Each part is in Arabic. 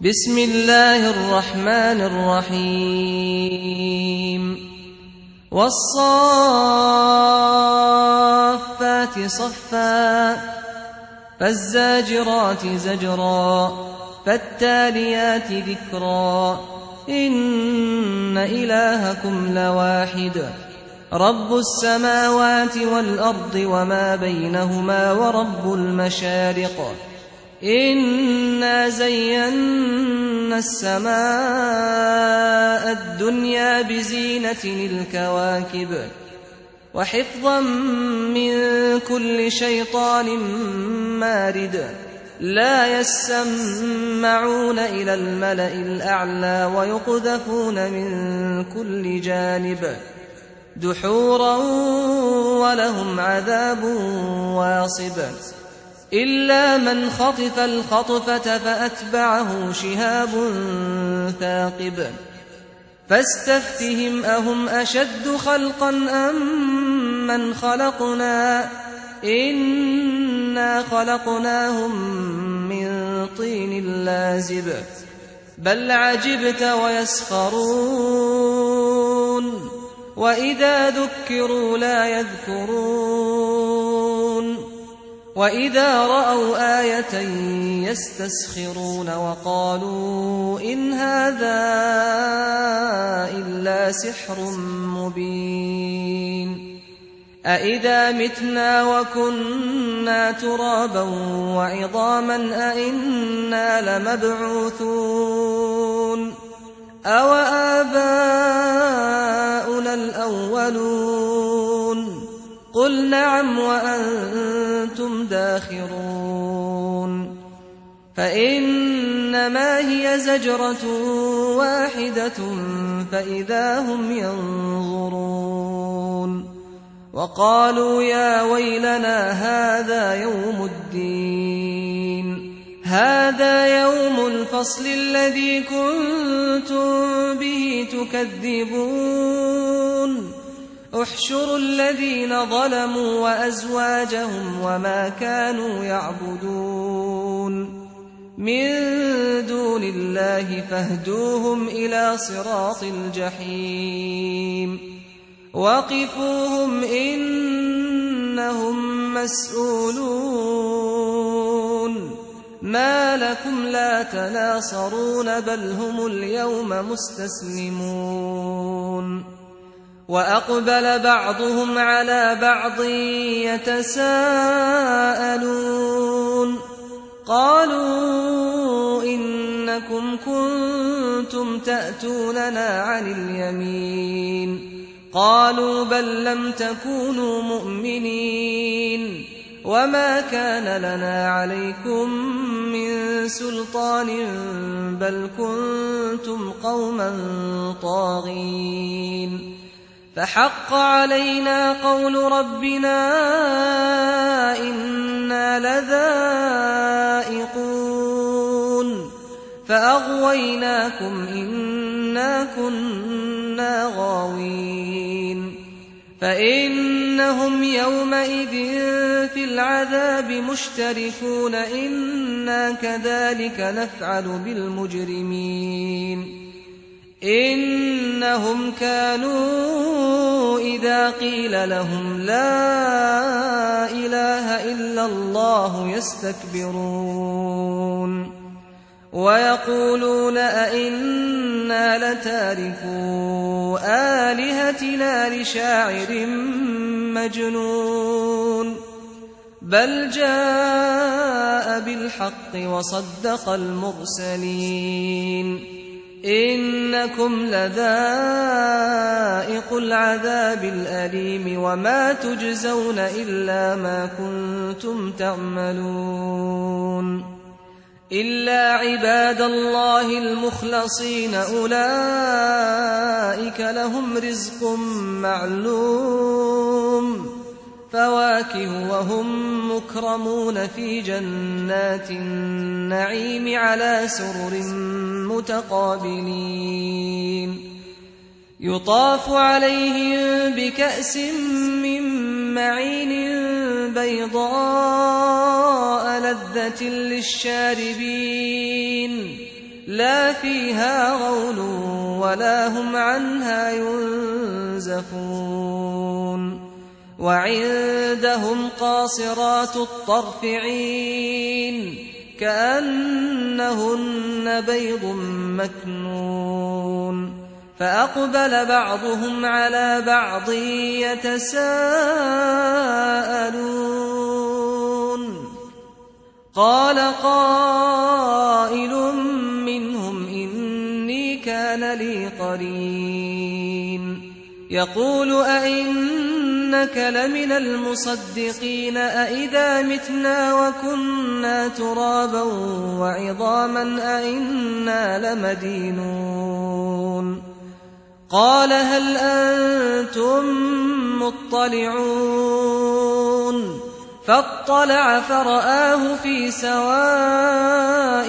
بسم الله الرحمن الرحيم والصافات صفا فالزاجرات زجرا فالتاليات ذكرا إن إلهكم لواحد رب السماوات والأرض وما بينهما ورب المشارق إنا زينا السماء الدنيا بزينة الكواكب وحفظا من كل شيطان مارد لا يسمعون إلى الملأ الأعلى ويقذفون من كل جانب دحورا ولهم عذاب واصب إلا من خطف الخطفة فأتبعه شهاب ثاقب فاستفتهم أهم أشد خلقا أم من خلقنا إنا خلقناهم من طين لازب بل عجبت ويسخرون وإذا ذكروا لا يذكرون وإذا رأوا آية يستسخرون وقالوا إن هذا إلا سحر مبين أإذا متنا وكنا ترابا وعظاما أإنا لمبعوثون أو آباؤنا الأولون قل نعم وأنتم داخرون فإنما هي زجرة واحدة فإذا هم ينظرون وقالوا يا ويلنا هذا يوم الدين هذا يوم الفصل الذي كنتم به تكذبون احشروا الذين ظلموا وأزواجهم وما كانوا يعبدون من دون الله فاهدوهم إلى صراط الجحيم وقفوهم إنهم مسؤولون ما لكم لا تناصرون بل هم اليوم مستسلمون وأقبل بعضهم على بعض يتساءلون قالوا إنكم كنتم تأتوننا عن اليمين قالوا بل لم تكونوا مؤمنين وما كان لنا عليكم من سلطان بل كنتم قوما طاغين فحق علينا قول ربنا إنا لذائقون فأغويناكم إنا كنا غاوين فإنهم يومئذ في العذاب مشتركون إنا كذلك نفعل بالمجرمين إنهم كانوا إذا قيل لهم لا إله إلا الله يستكبرون ويقولون أئنا لتاركو آلهتنا لشاعر مجنون بل جاء بالحق وصدق المرسلين إنكم لذائق العذاب الأليم وما تجزون إلا ما كنتم تعملون إلا عباد الله المخلصين أولئك لهم رزق معلوم فواكه وهم مكرمون في جنات النعيم على سرر متقابلين يطاف عليهم بكأس من معين بيضاء لذة للشاربين لا فيها غول ولا هم عنها ينزفون وعندهم قاصرات الطرف عين كأنهن بيض مكنون فأقبل بعضهم على بعض يتساءلون قال قائل منهم إني كان لي قرين يقول أئنك لمن المصدقين أئذا متنا وكنا ترابا وعظاما أئنا لمدينون قال هل أنتم مطلعون فاطلع فرآه في سواء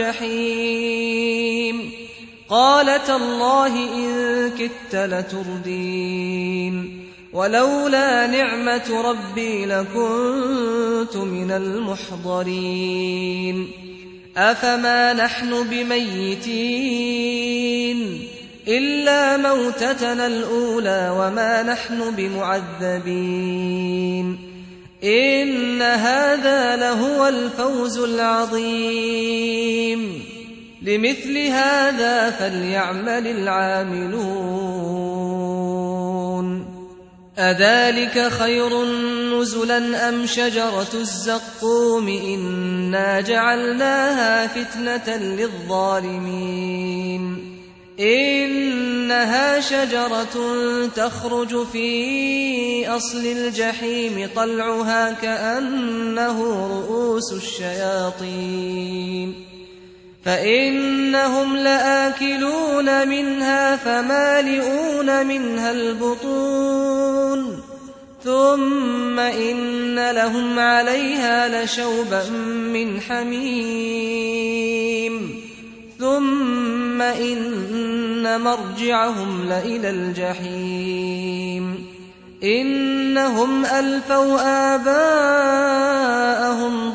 الجحيم قال تالله إن كدت لتردين ولولا نعمة ربي لكنت من المحضرين أفما نحن بميتين إلا موتتنا الأولى وما نحن بمعذبين إن هذا لهو الفوز العظيم لمثل هذا فليعمل العاملون أذلك خير نزلا أم شجرة الزقوم إنا جعلناها فتنة للظالمين إنها شجرة تخرج في أصل الجحيم طلعها كأنه رؤوس الشياطين فإنهم لآكلون منها فمالئون منها البطون ثم إن لهم عليها لشوبا من حميم ثم إن مرجعهم لإلى الجحيم إنهم ألفوا آباءهم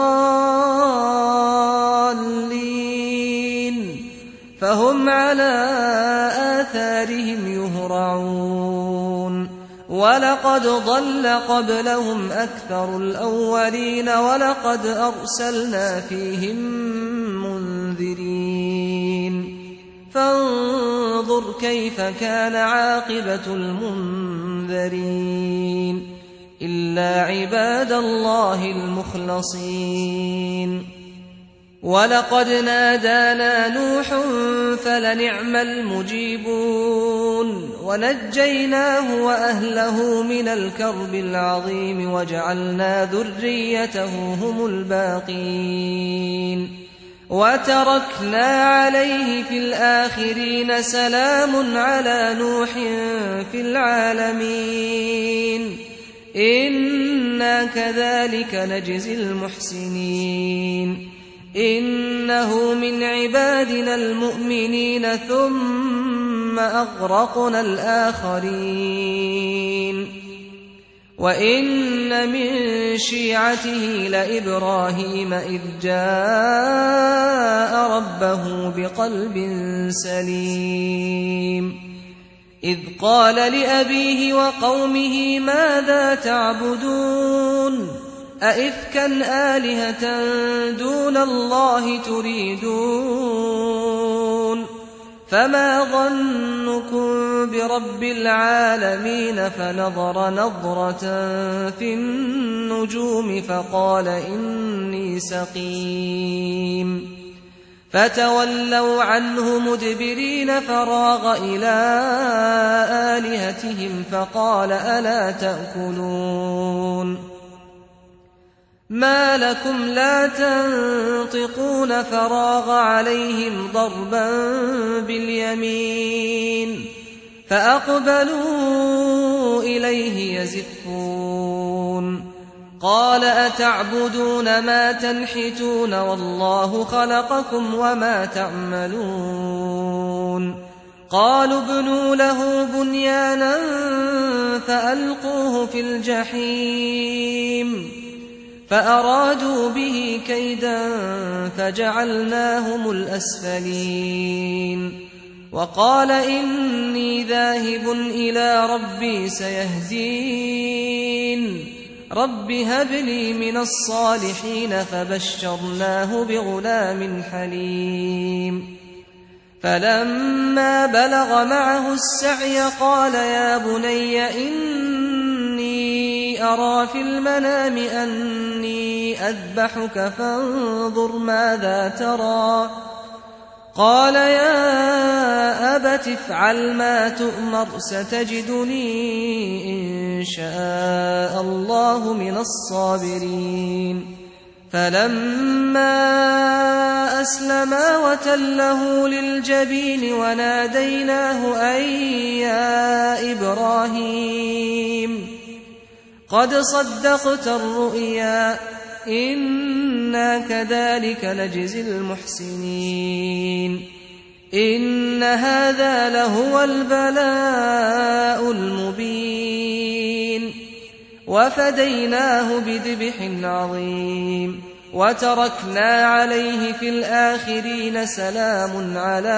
ضالين فهم على آثارهم يهرعون ولقد ضل قبلهم أكثر الأولين ولقد أرسلنا فيهم منذرين فانظر كيف كان عاقبة المنذرين إلا عباد الله المخلصين ولقد نادانا نوح فلنعم المجيبون ونجيناه وأهله من الكرب العظيم وجعلنا ذريته هم الباقين وتركنا عليه في الآخرين سلام على نوح في العالمين إنا كذلك نجزي المحسنين إنه من عبادنا المؤمنين ثم أغرقنا الآخرين وإن من شيعته لإبراهيم إذ جاء ربه بقلب سليم إذ قال لأبيه وقومه ماذا تعبدون أئفكا آلهة دون الله تريدون فما ظنكم برب العالمين فنظر نظرة في النجوم فقال إني سقيم فتولوا عنه مدبرين فراغ إلى آلهتهم فقال ألا تأكلون ما لكم لا تنطقون فراغ عليهم ضربا باليمين فأقبلوا إليه يزفون قال أتعبدون ما تنحتون والله خلقكم وما تعملون قالوا ابنوا له بنيانا فألقوه في الجحيم فأرادوا به كيدا فجعلناهم الأسفلين وقال إني ذاهب إلى ربي سيهدين رب هب لي من الصالحين فبشرناه بغلام حليم فلما بلغ معه السعي قال يا بني إني أرى في المنام أني أذبحك فانظر ماذا ترى قال يا أبت افعل ما تؤمر ستجدني إن شاء الله من الصابرين فلما أسلما وتله للجبين وناديناه أن يا إبراهيم قد صدقت الرؤيا إنا كذلك نجزي المحسنين إن هذا لهو البلاء المبين وفديناه بذبح عظيم وتركنا عليه في الآخرين سلام على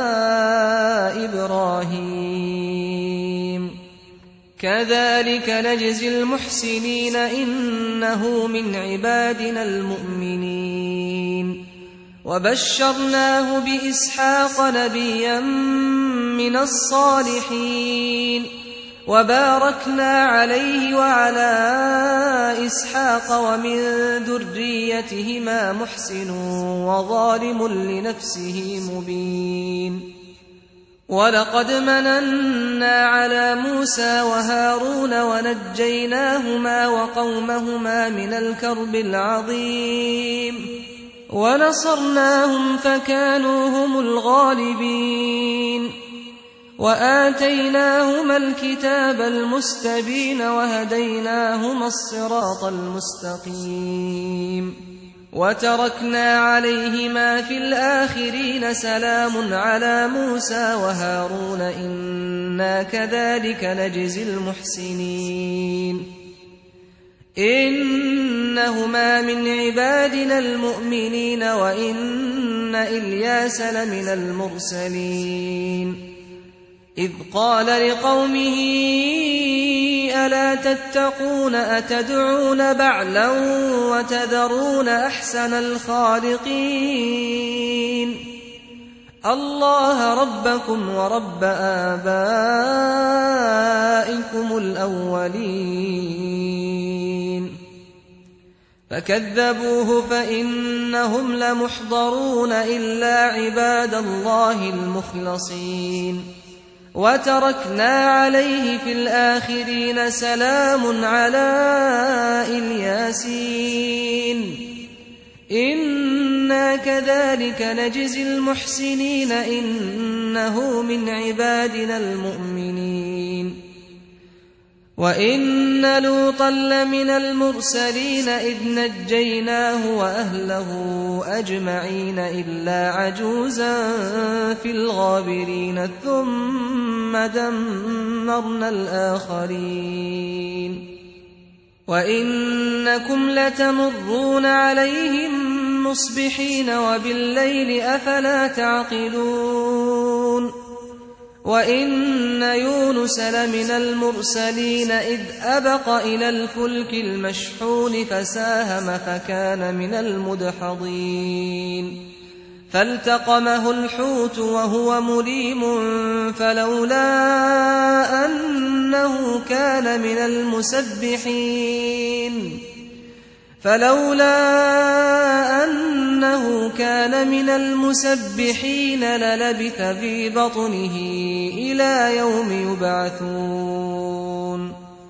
إبراهيم كذلك نجزي المحسنين إنه من عبادنا المؤمنين وبشرناه بإسحاق نبيا من الصالحين وباركنا عليه وعلى إسحاق ومن ذريتهما محسن وظالم لنفسه مبين ولقد مننا على موسى وهارون ونجيناهما وقومهما من الكرب العظيم ونصرناهم فكانوا هم الغالبين وآتيناهما الكتاب المستبين وهديناهما الصراط المستقيم وتركنا عليهما في الآخرين سلام على موسى وهارون إنا كذلك نجزي المحسنين إنهما من عبادنا المؤمنين وإن إلياس لمن المرسلين إذ قال لقومه ألا تتقون أتدعون بعلا وتذرون أحسن الخالقين الله ربكم ورب آبائكم الأولين فكذبوه فإنهم لمحضرون إلا عباد الله المخلصين وتركنا عليه في الآخرين سلام على الياسين إنا كذلك نجزي المحسنين إنه من عبادنا المؤمنين وإن لوطا لمن المرسلين إذ نجيناه وأهله أجمعين إلا عجوزا في الغابرين ثم دمرنا الآخرين وإنكم لتمرون عليهم مصبحين وبالليل أفلا تعقلون وإن يونس لمن المرسلين إذ أبق إلى الفلك المشحون فساهم فكان من المدحضين فالتقمه الحوت وهو مليم فلولا أنه كان من المسبحين للبث في بطنه إلى يوم يبعثون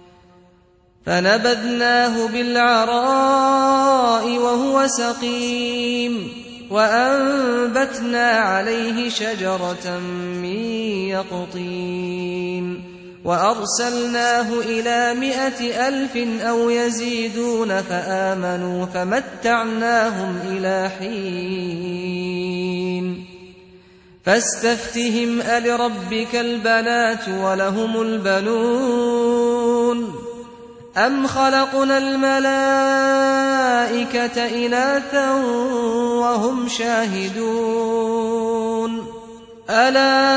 فنبذناه بالعراء وهو سقيم وأنبتنا عليه شجرة من يقطين وأرسلناه إلى 100,000 أو يزيدون فآمنوا فمتعناهم إلى حين فاستفتهم ألربك البنات ولهم البنون أَمْ خَلَقْنَا الْمَلَائِكَةَ إِنَاثًا وَهُمْ شَاهِدُونَ أَلَا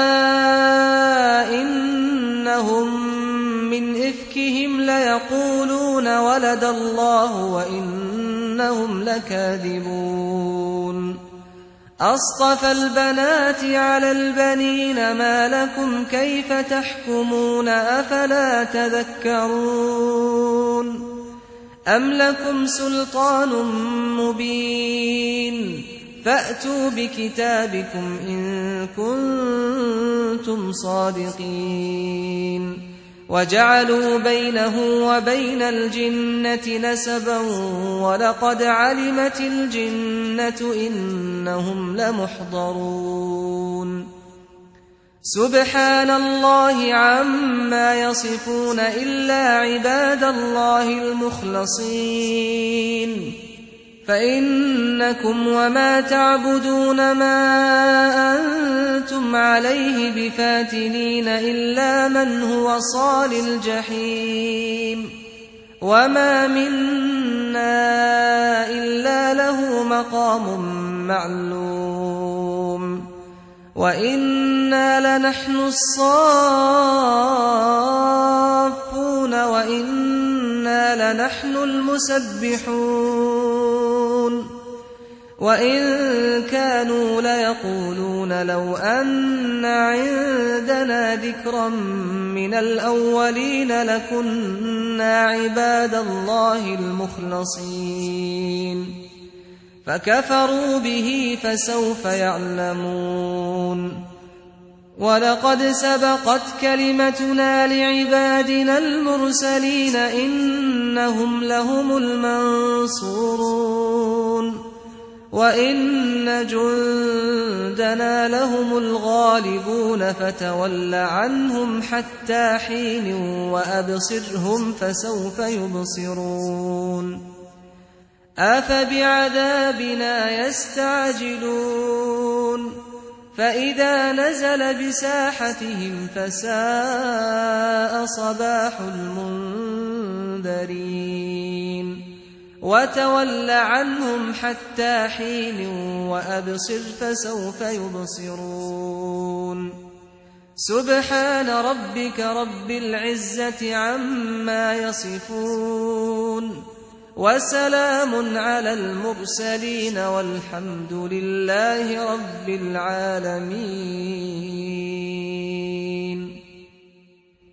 إِنَّهُمْ مِنْ إِفْكِهِمْ لَيَقُولُونَ وَلَدَ اللَّهُ وَإِنَّهُمْ لَكَاذِبُونَ أَصْطَفَى الْبَنَاتِ عَلَى الْبَنِينَ مَا لَكُمْ كَيْفَ تَحْكُمُونَ أَفَلَا تَذَكَّرُونَ أَمْ لَكُمْ سُلْطَانٌ مُّبِينٌ فَأْتُوا بِكِتَابِكُمْ إِن كُنتُمْ صَادِقِينَ وَجَعَلُوا بَيْنَهُ وَبَيْنَ الْجِنَّةِ نَسَبًا وَلَقَدْ عَلِمَتِ الْجِنَّةُ إِنَّهُمْ لَمُحْضَرُونَ سُبْحَانَ اللَّهِ عَمَّا يَصِفُونَ إِلَّا عِبَادَ اللَّهِ الْمُخْلَصِينَ فَإِنَّكُمْ وَمَا تَعْبُدُونَ مَا أَنتُمْ عَلَيْهِ بِفَاتِنِينَ إِلَّا مَنْ هُوَ صَالِ الْجَحِيمِ وَمَا مِنَّا إِلَّا لَهُ مَقَامٌ مَّعْلُومٌ وَإِنَّا لَنَحْنُ الصَّافُّونَ وَإِنَّا لَنَحْنُ الْمُسَبِّحُونَ وَإِن كَانُوا لَيَقُولُونَ لَوْ أَنَّ عِندَنَا ذِكْرًا مِّنَ الْأَوَّلِينَ لَكُنَّا عِبَادَ اللَّهِ الْمُخْلَصِينَ فَكَفَرُوا بِهِ فَسَوْفَ يَعْلَمُونَ وَلَقَدْ سَبَقَتْ كَلِمَتُنَا لِعِبَادِنَا الْمُرْسَلِينَ إِنَّهُمْ لَهُمُ الْمَنصُورُونَ وَإِنَّ جُندَنَا لَهُمُ الْغَالِبُونَ فَتَوَلَّ عَنْهُمْ حَتَّىٰ حِينٍ وَأَبْصِرْهُمْ فَسَوْفَ يُبْصِرُونَ أَفَبِعَذَابِنَا يَسْتَعْجِلُونَ فَإِذَا نَزَلَ بِسَاحَتِهِمْ فَسَاءَ صَبَاحُ الْمُنذَرِينَ وَتَوَلَّ عَنْهُمْ حَتَّىٰ حِينٍ وَأَبْصِرْ فَسَوْفَ يُبْصِرُونَ سُبْحَانَ رَبِّكَ رَبِّ الْعِزَّةِ عَمَّا يَصِفُونَ وَسَلَامٌ عَلَى الْمُرْسَلِينَ وَالْحَمْدُ لِلَّهِ رَبِّ الْعَالَمِينَ.